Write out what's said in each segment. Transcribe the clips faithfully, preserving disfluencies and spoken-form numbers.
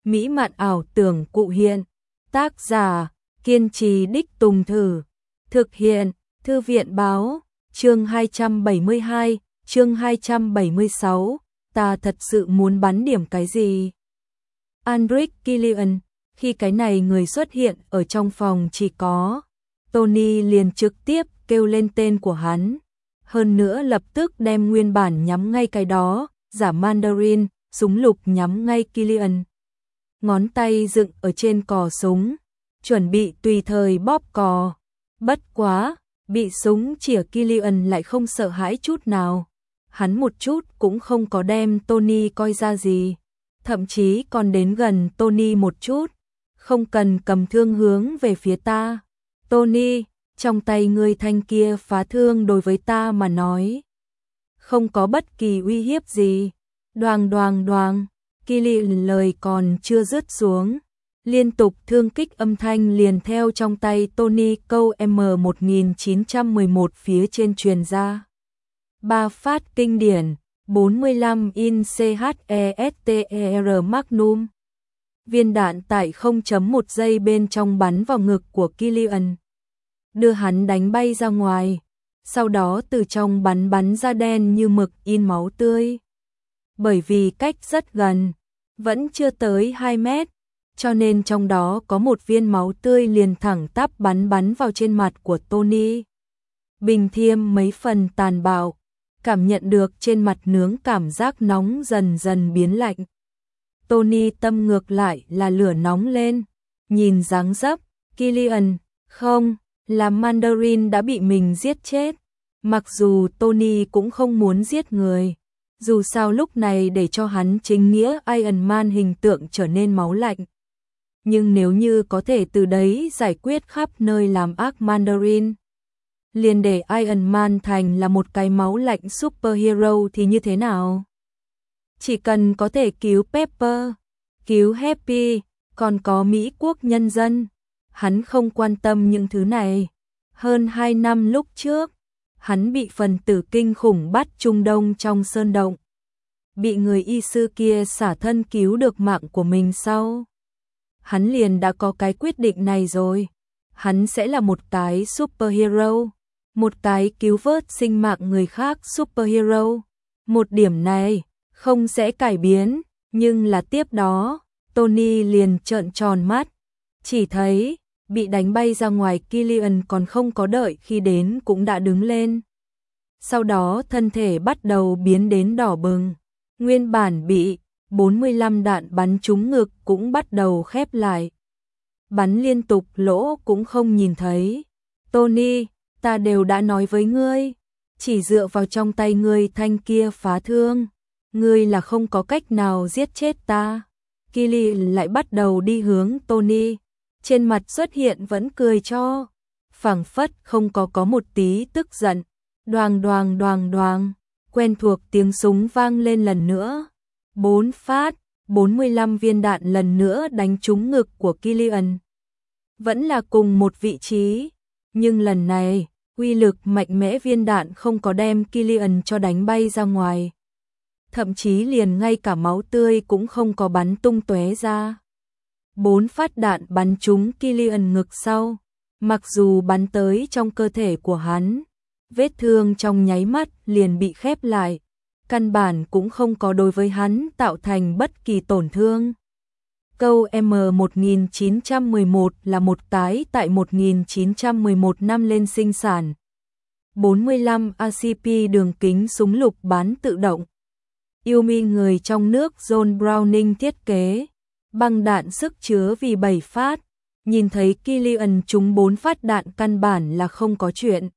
mỹ mạn ảo tưởng cụ hiện. Tác giả, kiên trì đích tùng thử. Thực hiện, Thư viện báo, chương hai trăm bảy mươi hai, chương hai trăm bảy mươi sáu, ta thật sự muốn bắn điểm cái gì? Aldrich Killian, khi cái này người xuất hiện ở trong phòng chỉ có, Tony liền trực tiếp kêu lên tên của hắn. Hơn nữa lập tức đem nguyên bản nhắm ngay cái đó, giả Mandarin, súng lục nhắm ngay Killian. Ngón tay dựng ở trên cò súng, chuẩn bị tùy thời bóp cò. Bất quá, bị súng chĩa Killian lại không sợ hãi chút nào. Hắn một chút cũng không có đem Tony coi ra gì. Thậm chí còn đến gần Tony một chút. Không cần cầm thương hướng về phía ta. Tony, trong tay ngươi thanh kia phá thương đối với ta mà nói. Không có bất kỳ uy hiếp gì. Đoàng đoàng đoàng, Killian lời còn chưa dứt xuống. Liên tục thương kích âm thanh liền theo trong tay Tony câu M một nghìn chín trăm mười một phía trên truyền ra. Ba phát kinh điển, bốn mươi lăm in CHESTER Magnum. Viên đạn tại không phẩy một giây bên trong bắn vào ngực của Killian, đưa hắn đánh bay ra ngoài, sau đó từ trong bắn bắn ra đen như mực in máu tươi. Bởi vì cách rất gần, vẫn chưa tới hai mét, cho nên trong đó có một viên máu tươi liền thẳng tắp bắn bắn vào trên mặt của Tony. Bình Thiêm mấy phần tàn bạo, cảm nhận được trên mặt nướng cảm giác nóng dần dần biến lạnh. Tony tâm ngược lại là lửa nóng lên, nhìn dáng dấp, Killian, không, là Mandarin đã bị mình giết chết. Mặc dù Tony cũng không muốn giết người, dù sao lúc này để cho hắn chính nghĩa Iron Man hình tượng trở nên máu lạnh. Nhưng nếu như có thể từ đấy giải quyết khắp nơi làm ác Mandarin, liền để Iron Man thành là một cái máu lạnh superhero thì như thế nào? Chỉ cần có thể cứu Pepper, cứu Happy, còn có Mỹ quốc nhân dân, hắn không quan tâm những thứ này. Hơn hai năm lúc trước, hắn bị phần tử kinh khủng bắt Trung Đông trong sơn động. Bị người y sư kia xả thân cứu được mạng của mình sau. Hắn liền đã có cái quyết định này rồi. Hắn sẽ là một cái superhero, một cái cứu vớt sinh mạng người khác superhero. Một điểm này không sẽ cải biến, nhưng là tiếp đó, Tony liền trợn tròn mắt, chỉ thấy bị đánh bay ra ngoài Killian còn không có đợi khi đến cũng đã đứng lên. Sau đó thân thể bắt đầu biến đến đỏ bừng, nguyên bản bị bốn mươi lăm đạn bắn trúng ngực cũng bắt đầu khép lại. Bắn liên tục lỗ cũng không nhìn thấy. Tony, ta đều đã nói với ngươi, chỉ dựa vào trong tay ngươi thanh kia phá thương, ngươi là không có cách nào giết chết ta. Killian lại bắt đầu đi hướng Tony, trên mặt xuất hiện vẫn cười cho, phảng phất không có có một tí tức giận. Đoàng đoàng đoàng đoàng, quen thuộc tiếng súng vang lên lần nữa. Bốn phát, bốn mươi lăm viên đạn lần nữa đánh trúng ngực của Killian. Vẫn là cùng một vị trí, nhưng lần này, uy lực mạnh mẽ viên đạn không có đem Killian cho đánh bay ra ngoài. Thậm chí liền ngay cả máu tươi cũng không có bắn tung tóe ra. Bốn phát đạn bắn trúng Killian ngực sau, mặc dù bắn tới trong cơ thể của hắn, vết thương trong nháy mắt liền bị khép lại, căn bản cũng không có đối với hắn tạo thành bất kỳ tổn thương. Câu M một nghìn chín trăm mười một là một tái tại một nghìn chín trăm mười một năm lên sinh sản. bốn mươi lăm A C P đường kính súng lục bán tự động. Yêu mi người trong nước John Browning thiết kế. Băng đạn sức chứa vì bảy phát. Nhìn thấy Killian trúng bốn phát đạn căn bản là không có chuyện.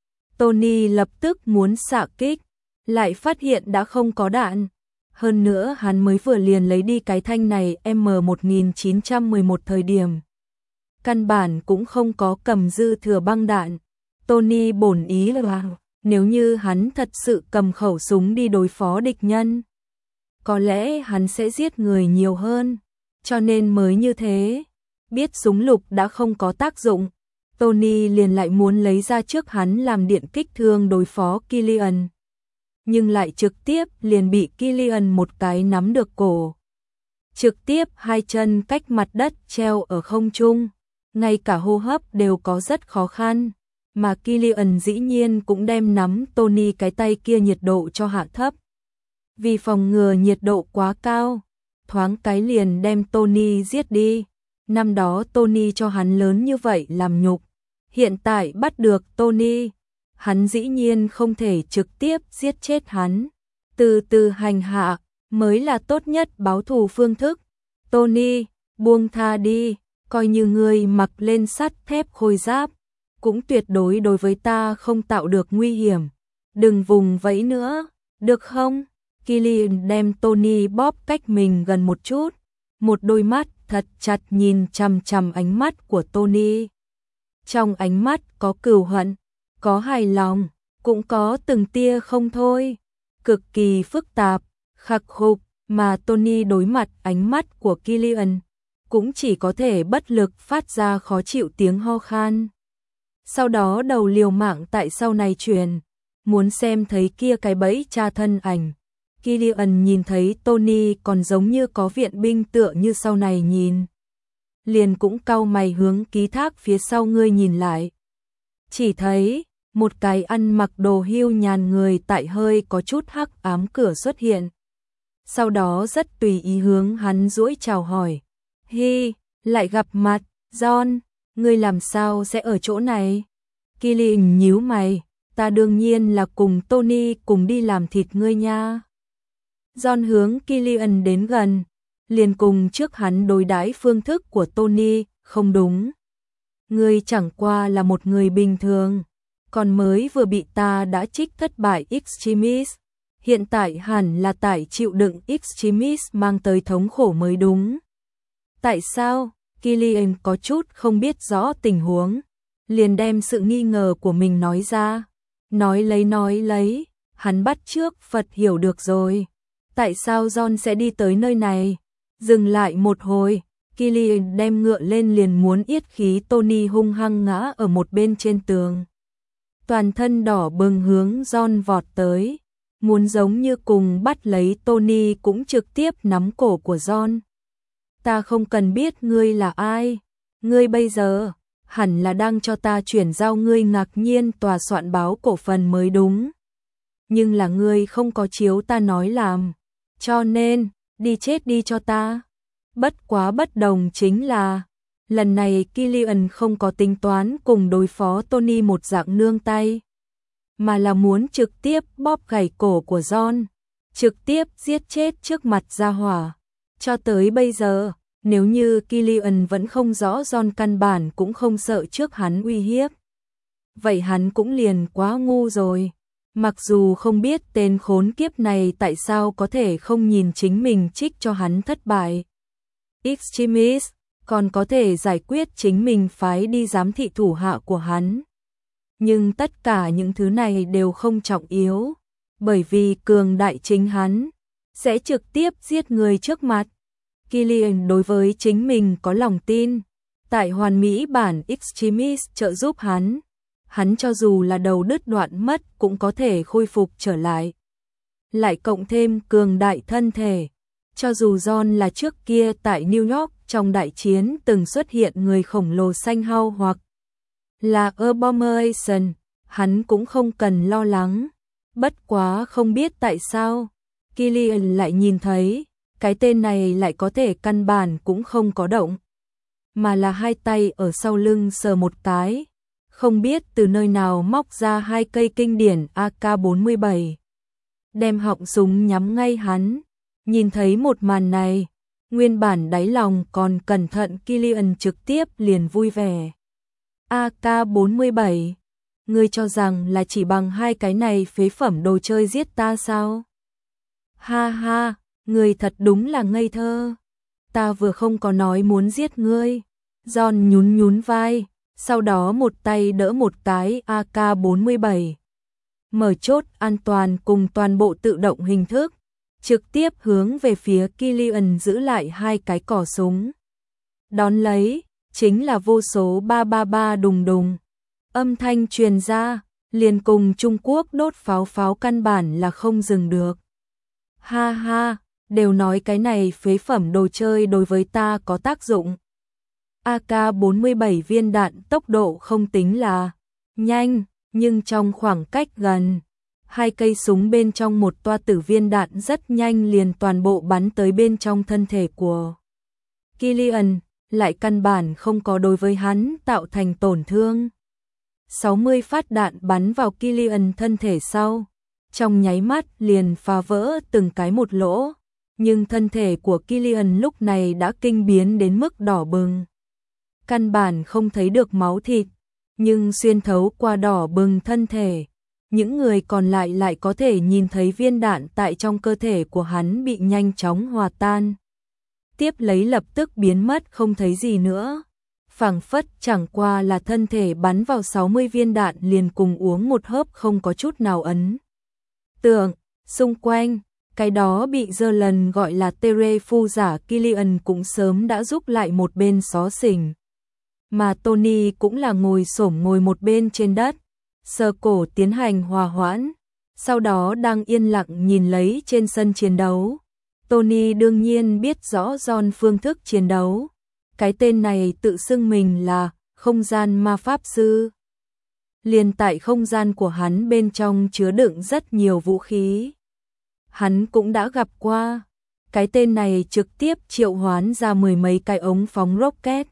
Tony lập tức muốn xạ kích, lại phát hiện đã không có đạn. Hơn nữa hắn mới vừa liền lấy đi cái thanh này M một nghìn chín trăm mười một thời điểm. Căn bản cũng không có cầm dư thừa băng đạn. Tony bổn ý là nếu như hắn thật sự cầm khẩu súng đi đối phó địch nhân, có lẽ hắn sẽ giết người nhiều hơn, cho nên mới như thế. Biết súng lục đã không có tác dụng, Tony liền lại muốn lấy ra trước hắn làm điện kích thương đối phó Killian. Nhưng lại trực tiếp liền bị Killian một cái nắm được cổ. trực tiếp hai chân cách mặt đất treo ở không trung, ngay cả hô hấp đều có rất khó khăn, mà Killian dĩ nhiên cũng đem nắm Tony cái tay kia nhiệt độ cho hạ thấp. Vì phòng ngừa nhiệt độ quá cao, thoáng cái liền đem Tony giết đi. Năm đó Tony cho hắn lớn như vậy làm nhục, hiện tại bắt được Tony, hắn dĩ nhiên không thể trực tiếp giết chết hắn, từ từ hành hạ mới là tốt nhất báo thù phương thức. Tony, buông tha đi, coi như ngươi mặc lên sắt thép khôi giáp, cũng tuyệt đối đối với ta không tạo được nguy hiểm. Đừng vùng vẫy nữa, được không? Killian đem Tony bóp cách mình gần một chút, một đôi mắt thật chặt nhìn chằm chằm ánh mắt của Tony. Trong ánh mắt có cừu hận, có hài lòng, cũng có từng tia không thôi, cực kỳ phức tạp, khắc khục, mà Tony đối mặt ánh mắt của Killian, cũng chỉ có thể bất lực phát ra khó chịu tiếng ho khan. Sau đó đầu liều mạng tại sau này truyền, muốn xem thấy kia cái bẫy tra thân ảnh. Killian nhìn thấy Tony còn giống như có viện binh tựa như sau này nhìn, liền cũng cau mày hướng ký thác phía sau ngươi nhìn lại. Chỉ thấy một cái ăn mặc đồ hưu nhàn người tại hơi có chút hắc ám cửa xuất hiện. Sau đó rất tùy ý hướng hắn duỗi chào hỏi. Hi, lại gặp mặt, John, ngươi làm sao sẽ ở chỗ này? Killian nhíu mày, ta đương nhiên là cùng Tony cùng đi làm thịt ngươi nha. John hướng Killian đến gần, liền cùng trước hắn đối đãi phương thức của Tony, không đúng. Ngươi chẳng qua là một người bình thường, còn mới vừa bị ta đã trích thất bại Extremis, hiện tại hẳn là tại chịu đựng Extremis mang tới thống khổ mới đúng. Tại sao? Killian có chút không biết rõ tình huống, liền đem sự nghi ngờ của mình nói ra. Nói lấy nói lấy, hắn bắt trước Phật hiểu được rồi. Tại sao John sẽ đi tới nơi này? Dừng lại một hồi, Killian đem ngựa lên liền muốn yết khí Tony hung hăng ngã ở một bên trên tường. Toàn thân đỏ bừng hướng John vọt tới, muốn giống như cùng bắt lấy Tony cũng trực tiếp nắm cổ của John. Ta không cần biết ngươi là ai, ngươi bây giờ hẳn là đang cho ta chuyển giao ngươi ngạc nhiên tòa soạn báo cổ phần mới đúng. Nhưng là ngươi không có chiếu ta nói làm, cho nên, đi chết đi cho ta. Bất quá bất đồng chính là, lần này Killian không có tính toán cùng đối phó Tony một dạng nương tay, mà là muốn trực tiếp bóp gãy cổ của John, trực tiếp giết chết trước mặt gia hỏa. Cho tới bây giờ, nếu như Killian vẫn không rõ John căn bản cũng không sợ trước hắn uy hiếp, vậy hắn cũng liền quá ngu rồi. Mặc dù không biết tên khốn kiếp này tại sao có thể không nhìn chính mình trích cho hắn thất bại Extremis, còn có thể giải quyết chính mình phái đi giám thị thủ hạ của hắn. Nhưng tất cả những thứ này đều không trọng yếu, bởi vì cường đại chính hắn sẽ trực tiếp giết người trước mặt. Killian đối với chính mình có lòng tin, tại hoàn mỹ bản Extremis trợ giúp hắn, hắn cho dù là đầu đứt đoạn mất cũng có thể khôi phục trở lại. Lại cộng thêm cường đại thân thể, cho dù John là trước kia tại New York trong đại chiến từng xuất hiện người khổng lồ xanh hao hoặc là Abomination, hắn cũng không cần lo lắng. Bất quá không biết tại sao, Killian lại nhìn thấy, cái tên này lại có thể căn bản cũng không có động, mà là hai tay ở sau lưng sờ một cái, không biết từ nơi nào móc ra hai cây kinh điển A K bốn mươi bảy, đem họng súng nhắm ngay hắn. Nhìn thấy một màn này, nguyên bản đáy lòng còn cẩn thận Killian trực tiếp liền vui vẻ. A K bốn mươi bảy, ngươi cho rằng là chỉ bằng hai cái này phế phẩm đồ chơi giết ta sao? Ha ha, ngươi thật đúng là ngây thơ. Ta vừa không có nói muốn giết ngươi. John nhún nhún vai, sau đó một tay đỡ một cái A K bốn mươi bảy. Mở chốt an toàn cùng toàn bộ tự động hình thức, trực tiếp hướng về phía Killian giữ lại hai cái cò súng. Đón lấy, chính là vô số ba ba ba đùng đùng. Âm thanh truyền ra, liền cùng Trung Quốc đốt pháo pháo căn bản là không dừng được. Ha ha, đều nói cái này phế phẩm đồ chơi đối với ta có tác dụng. a ca bốn mươi bảy viên đạn tốc độ không tính là nhanh, nhưng trong khoảng cách gần, hai cây súng bên trong một toa tử viên đạn rất nhanh liền toàn bộ bắn tới bên trong thân thể của Killian, lại căn bản không có đối với hắn tạo thành tổn thương. sáu mươi phát đạn bắn vào Killian thân thể sau, trong nháy mắt liền phá vỡ từng cái một lỗ, nhưng thân thể của Killian lúc này đã kinh biến đến mức đỏ bừng. Căn bản không thấy được máu thịt, nhưng xuyên thấu qua đỏ bừng thân thể, những người còn lại lại có thể nhìn thấy viên đạn tại trong cơ thể của hắn bị nhanh chóng hòa tan. Tiếp lấy lập tức biến mất không thấy gì nữa. Phảng phất chẳng qua là thân thể bắn vào sáu mươi viên đạn liền cùng uống một hớp không có chút nào ấn tượng. Xung quanh, cái đó bị dơ lần gọi là Tere phu giả Killian cũng sớm đã giúp lại một bên xó xỉnh. Mà Tony cũng là ngồi xổm ngồi một bên trên đất, sờ cổ tiến hành hòa hoãn, sau đó đang yên lặng nhìn lấy trên sân chiến đấu. Tony đương nhiên biết rõ John phương thức chiến đấu. Cái tên này tự xưng mình là không gian ma pháp sư. Liền tại không gian của hắn bên trong chứa đựng rất nhiều vũ khí. Hắn cũng đã gặp qua. Cái tên này trực tiếp triệu hoán ra mười mấy cái ống phóng rocket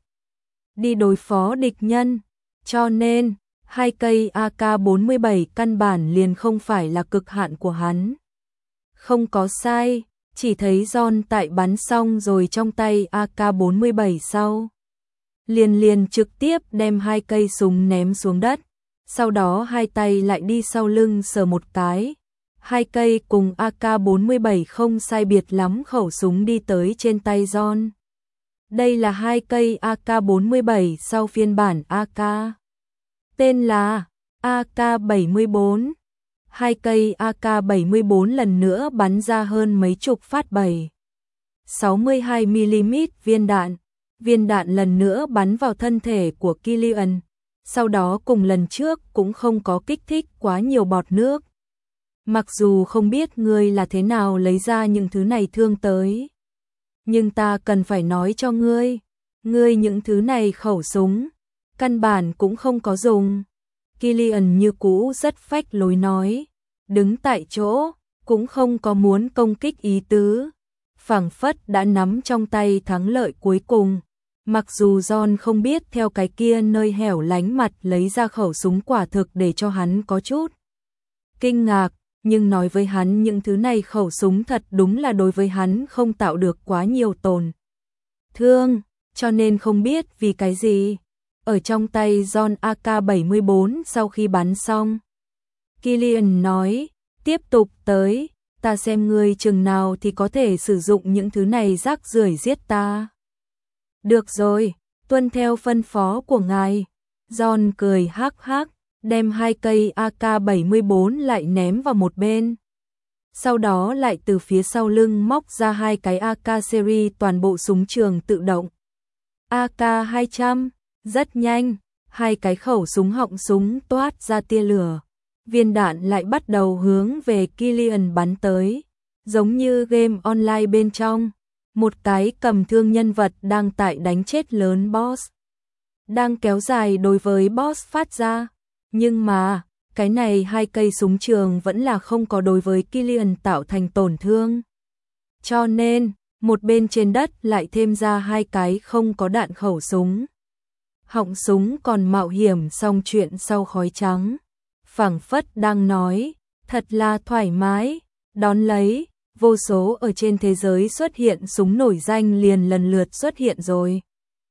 đi đối phó địch nhân. Cho nên, hai cây a ca bốn mươi bảy căn bản liền không phải là cực hạn của hắn. Không có sai. Chỉ thấy John tại bắn xong rồi trong tay a ca bốn mươi bảy sau. Liền liền trực tiếp đem hai cây súng ném xuống đất. Sau đó hai tay lại đi sau lưng sờ một cái. Hai cây cùng a ca bốn mươi bảy không sai biệt lắm khẩu súng đi tới trên tay John. Đây là hai cây a ca bốn mươi bảy sau phiên bản a ca. Tên là a ca bảy mươi bốn. Hai cây a ca bảy mươi bốn lần nữa bắn ra hơn mấy chục phát bảy sáu mươi hai mi li mét viên đạn. Viên đạn lần nữa bắn vào thân thể của Killian, sau đó cùng lần trước cũng không có kích thích quá nhiều bọt nước. Mặc dù không biết ngươi là thế nào lấy ra những thứ này thương tới, nhưng ta cần phải nói cho ngươi, ngươi những thứ này khẩu súng, căn bản cũng không có dùng. Killian như cũ rất phách lối nói, đứng tại chỗ, cũng không có muốn công kích ý tứ, phảng phất đã nắm trong tay thắng lợi cuối cùng. Mặc dù John không biết theo cái kia nơi hẻo lánh mặt lấy ra khẩu súng quả thực để cho hắn có chút kinh ngạc, nhưng nói với hắn những thứ này khẩu súng thật đúng là đối với hắn không tạo được quá nhiều tổn thương, cho nên không biết vì cái gì. Ở trong tay John a ca bảy mươi bốn sau khi bắn xong, Killian nói, tiếp tục tới, ta xem ngươi chừng nào thì có thể sử dụng những thứ này rác rưởi giết ta. Được rồi, tuân theo phân phó của ngài. John cười hắc hắc, đem hai cây a ca bảy mươi bốn lại ném vào một bên. Sau đó lại từ phía sau lưng móc ra hai cái a ca series toàn bộ súng trường tự động. a ca hai trăm, rất nhanh, hai cái khẩu súng họng súng toát ra tia lửa. Viên đạn lại bắt đầu hướng về Killian bắn tới, giống như game online bên trong. Một cái cầm thương nhân vật đang tại đánh chết lớn boss, đang kéo dài đối với boss phát ra. Nhưng mà, cái này hai cây súng trường vẫn là không có đối với Killian tạo thành tổn thương. Cho nên, một bên trên đất lại thêm ra hai cái không có đạn khẩu súng. Họng súng còn mạo hiểm xong chuyện sau khói trắng. Phảng phất đang nói, thật là thoải mái, đón lấy. Vô số ở trên thế giới xuất hiện súng nổi danh liền lần lượt xuất hiện rồi.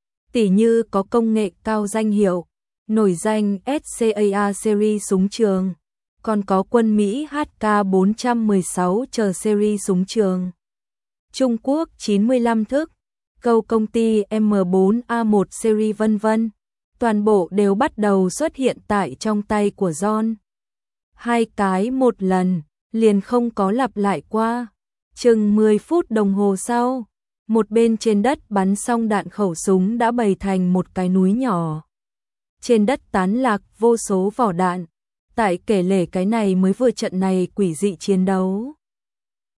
Tỉ như có công nghệ cao danh hiệu, nổi danh ét xê a a series súng trường, còn có quân Mỹ hát ca bốn một sáu chờ series súng trường. Trung Quốc chín mươi lăm thức, câu công ty em bốn a một series vân vân, toàn bộ đều bắt đầu xuất hiện tại trong tay của John. Hai cái một lần, liền không có lặp lại qua. Chừng mười phút đồng hồ sau, một bên trên đất bắn xong đạn khẩu súng đã bày thành một cái núi nhỏ. Trên đất tán lạc vô số vỏ đạn, tại kể lể cái này mới vừa trận này quỷ dị chiến đấu.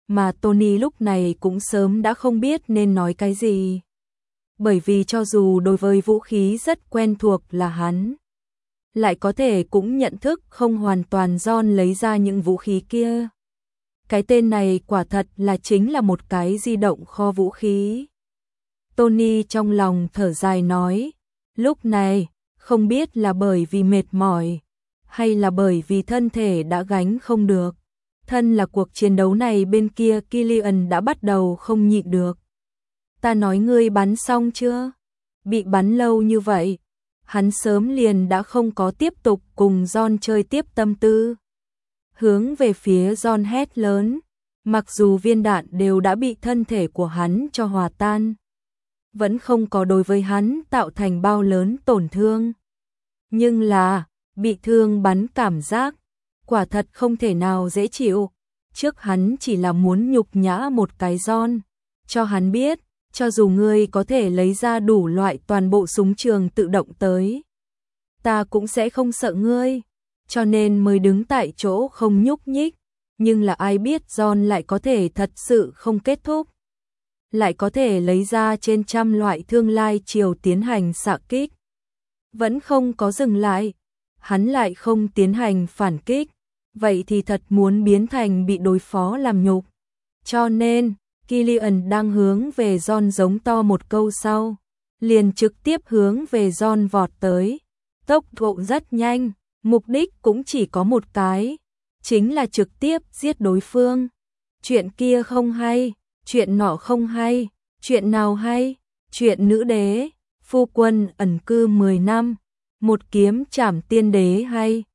mà Tony lúc này cũng sớm đã không biết nên nói cái gì. Bởi vì cho dù đối với vũ khí rất quen thuộc là hắn, lại có thể cũng nhận thức không hoàn toàn John lấy ra những vũ khí kia. Cái tên này quả thật là chính là một cái di động kho vũ khí. Tony trong lòng thở dài nói, lúc này, không biết là bởi vì mệt mỏi, hay là bởi vì thân thể đã gánh không được. Thân là cuộc chiến đấu này bên kia Killian đã bắt đầu không nhịn được. Ta nói ngươi bắn xong chưa? Bị bắn lâu như vậy, hắn sớm liền đã không có tiếp tục cùng John chơi tiếp tâm tư. Hướng về phía John hét lớn, mặc dù viên đạn đều đã bị thân thể của hắn cho hòa tan, vẫn không có đối với hắn tạo thành bao lớn tổn thương. Nhưng là, bị thương bắn cảm giác, quả thật không thể nào dễ chịu. Trước hắn chỉ là muốn nhục nhã một cái John, cho hắn biết, cho dù ngươi có thể lấy ra đủ loại toàn bộ súng trường tự động tới, ta cũng sẽ không sợ ngươi, cho nên mới đứng tại chỗ không nhúc nhích. Nhưng là ai biết John lại có thể thật sự không kết thúc, lại có thể lấy ra trên trăm loại thương lai chiều tiến hành xạ kích. Vẫn không có dừng lại, hắn lại không tiến hành phản kích, vậy thì thật muốn biến thành bị đối phó làm nhục. Cho nên, Killian đang hướng về John giống to một câu sau, liền trực tiếp hướng về John vọt tới. Tốc độ rất nhanh, mục đích cũng chỉ có một cái, chính là trực tiếp giết đối phương. Chuyện kia không hay, chuyện nọ không hay, chuyện nào hay? Chuyện nữ đế, phu quân ẩn cư mười năm, một kiếm trảm tiên đế hay?